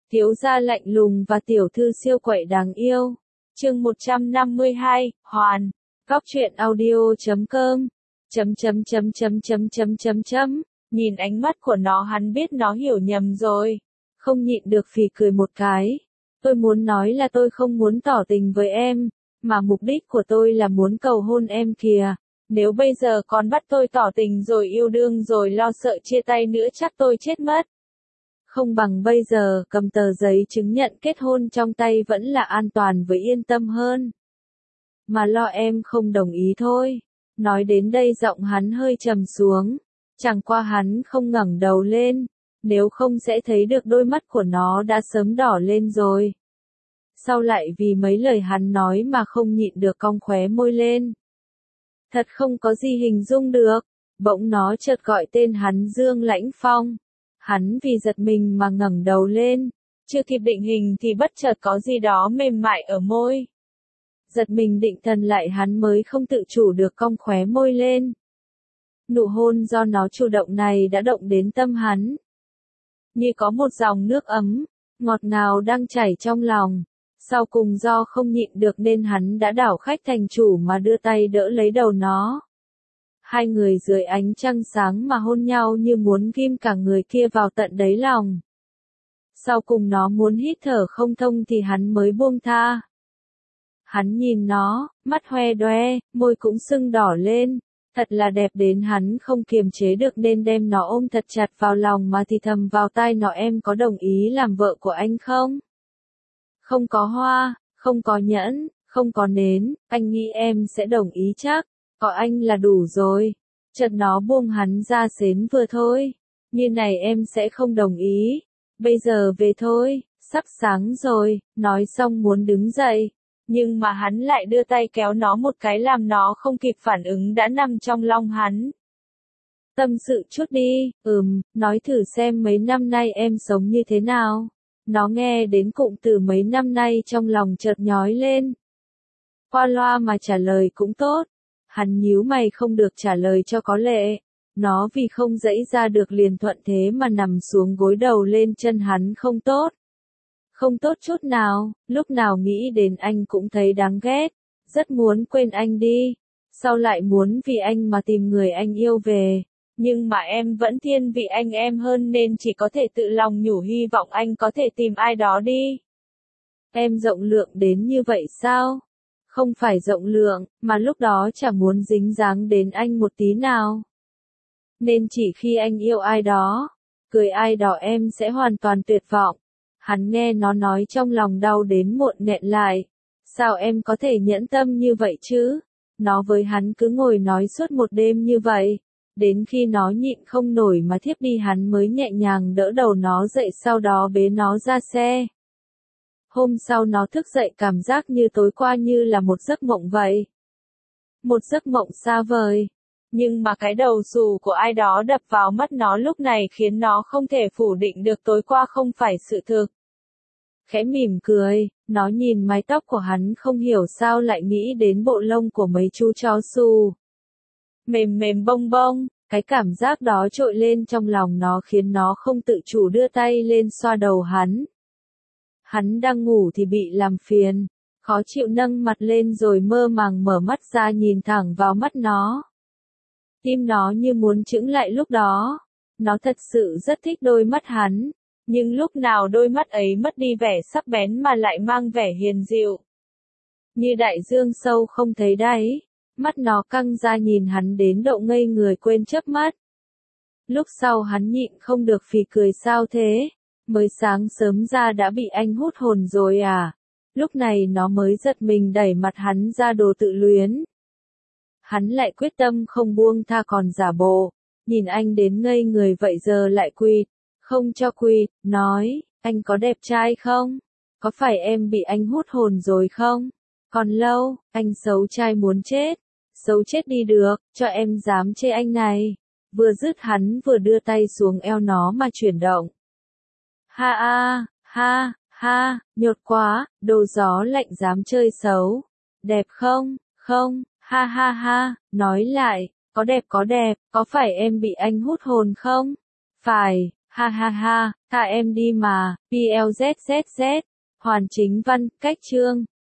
Thiếu gia lạnh lùng và tiểu thư siêu quậy đáng yêu. Chương 152, Hoàn. Góc truyện audio.com. Nhìn ánh mắt của nó hắn biết nó hiểu nhầm rồi. Không nhịn được phì cười một cái. Tôi muốn nói là tôi không muốn tỏ tình với em, mà mục đích của tôi là muốn cầu hôn em kìa. Nếu bây giờ còn bắt tôi tỏ tình rồi yêu đương rồi lo sợ chia tay nữa chắc tôi chết mất. Không bằng bây giờ cầm tờ giấy chứng nhận kết hôn trong tay vẫn là an toàn với yên tâm hơn. Mà lo em không đồng ý thôi. Nói đến đây giọng hắn hơi trầm xuống. Chẳng qua hắn không ngẩng đầu lên, nếu không sẽ thấy được đôi mắt của nó đã sớm đỏ lên rồi. Sau lại vì mấy lời hắn nói mà không nhịn được cong khóe môi lên. Thật không có gì hình dung được, bỗng nó chợt gọi tên hắn Dương Lãnh Phong. Hắn vì giật mình mà ngẩng đầu lên, chưa kịp định hình thì bất chợt có gì đó mềm mại ở môi. Giật mình định thần lại hắn mới không tự chủ được cong khóe môi lên. Nụ hôn do nó chủ động này đã động đến tâm hắn. Như có một dòng nước ấm, ngọt ngào đang chảy trong lòng. Sau cùng do không nhịn được nên hắn đã đảo khách thành chủ mà đưa tay đỡ lấy đầu nó. Hai người dưới ánh trăng sáng mà hôn nhau như muốn ghim cả người kia vào tận đáy lòng. Sau cùng nó muốn hít thở không thông thì hắn mới buông tha. Hắn nhìn nó, mắt hoe đoe, môi cũng sưng đỏ lên. Thật là đẹp đến hắn không kiềm chế được nên đem nó ôm thật chặt vào lòng mà thì thầm vào tai nó, em có đồng ý làm vợ của anh không? Không có hoa, không có nhẫn, không có nến, anh nghĩ em sẽ đồng ý chắc, có anh là đủ rồi. Chợt nó buông hắn ra xến vừa thôi. Như này em sẽ không đồng ý. Bây giờ về thôi, sắp sáng rồi, nói xong muốn đứng dậy. Nhưng mà hắn lại đưa tay kéo nó một cái làm nó không kịp phản ứng đã nằm trong lòng hắn. Tâm sự chút đi, nói thử xem mấy năm nay em sống như thế nào. Nó nghe đến cụm từ mấy năm nay trong lòng chợt nhói lên. Qua loa mà trả lời cũng tốt. Hắn nhíu mày không được trả lời cho có lệ. Nó vì không dãy ra được liền thuận thế mà nằm xuống gối đầu lên chân hắn không tốt. Không tốt chút nào, lúc nào nghĩ đến anh cũng thấy đáng ghét. Rất muốn quên anh đi. Sau lại muốn vì anh mà tìm người anh yêu về. Nhưng mà em vẫn thiên vị anh em hơn nên chỉ có thể tự lòng nhủ hy vọng anh có thể tìm ai đó đi. Em rộng lượng đến như vậy sao? Không phải rộng lượng, mà lúc đó chả muốn dính dáng đến anh một tí nào. Nên chỉ khi anh yêu ai đó, cười ai đó em sẽ hoàn toàn tuyệt vọng. Hắn nghe nó nói trong lòng đau đến muộn nghẹn lại. Sao em có thể nhẫn tâm như vậy chứ? Nó với hắn cứ ngồi nói suốt một đêm như vậy. Đến khi nó nhịn không nổi mà thiếp đi hắn mới nhẹ nhàng đỡ đầu nó dậy sau đó bế nó ra xe. Hôm sau nó thức dậy cảm giác như tối qua như là một giấc mộng vậy. Một giấc mộng xa vời. Nhưng mà cái đầu xù của ai đó đập vào mắt nó lúc này khiến nó không thể phủ định được tối qua không phải sự thực. Khẽ mỉm cười, nó nhìn mái tóc của hắn không hiểu sao lại nghĩ đến bộ lông của mấy chú chó xù. Mềm mềm bông bông, cái cảm giác đó trội lên trong lòng nó khiến nó không tự chủ đưa tay lên xoa đầu hắn. Hắn đang ngủ thì bị làm phiền, khó chịu nâng mặt lên rồi mơ màng mở mắt ra nhìn thẳng vào mắt nó. Tim nó như muốn chững lại lúc đó. Nó thật sự rất thích đôi mắt hắn, nhưng lúc nào đôi mắt ấy mất đi vẻ sắc bén mà lại mang vẻ hiền dịu. Như đại dương sâu không thấy đáy. Mắt nó căng ra nhìn hắn đến độ ngây người quên chớp mắt. Lúc sau hắn nhịn không được phì cười, sao thế? Mới sáng sớm ra đã bị anh hút hồn rồi à? Lúc này nó mới giật mình đẩy mặt hắn ra, đồ tự luyến. Hắn lại quyết tâm không buông tha còn giả bộ. Nhìn anh đến ngây người vậy giờ lại quỵt. Không cho quỵt, nói, anh có đẹp trai không? Có phải em bị anh hút hồn rồi không? Còn lâu, anh xấu trai muốn chết. Xấu chết đi được, cho em dám chê anh này. Vừa dứt hắn vừa đưa tay xuống eo nó mà chuyển động. Ha a, ha, ha, nhột quá, đồ gió lạnh dám chơi xấu. Đẹp không, không, ha ha ha, nói lại, có đẹp, có phải em bị anh hút hồn không? Phải, Ha ha ha, tha em đi mà, PLZZZ. Hoàn Chính Văn, cách chương.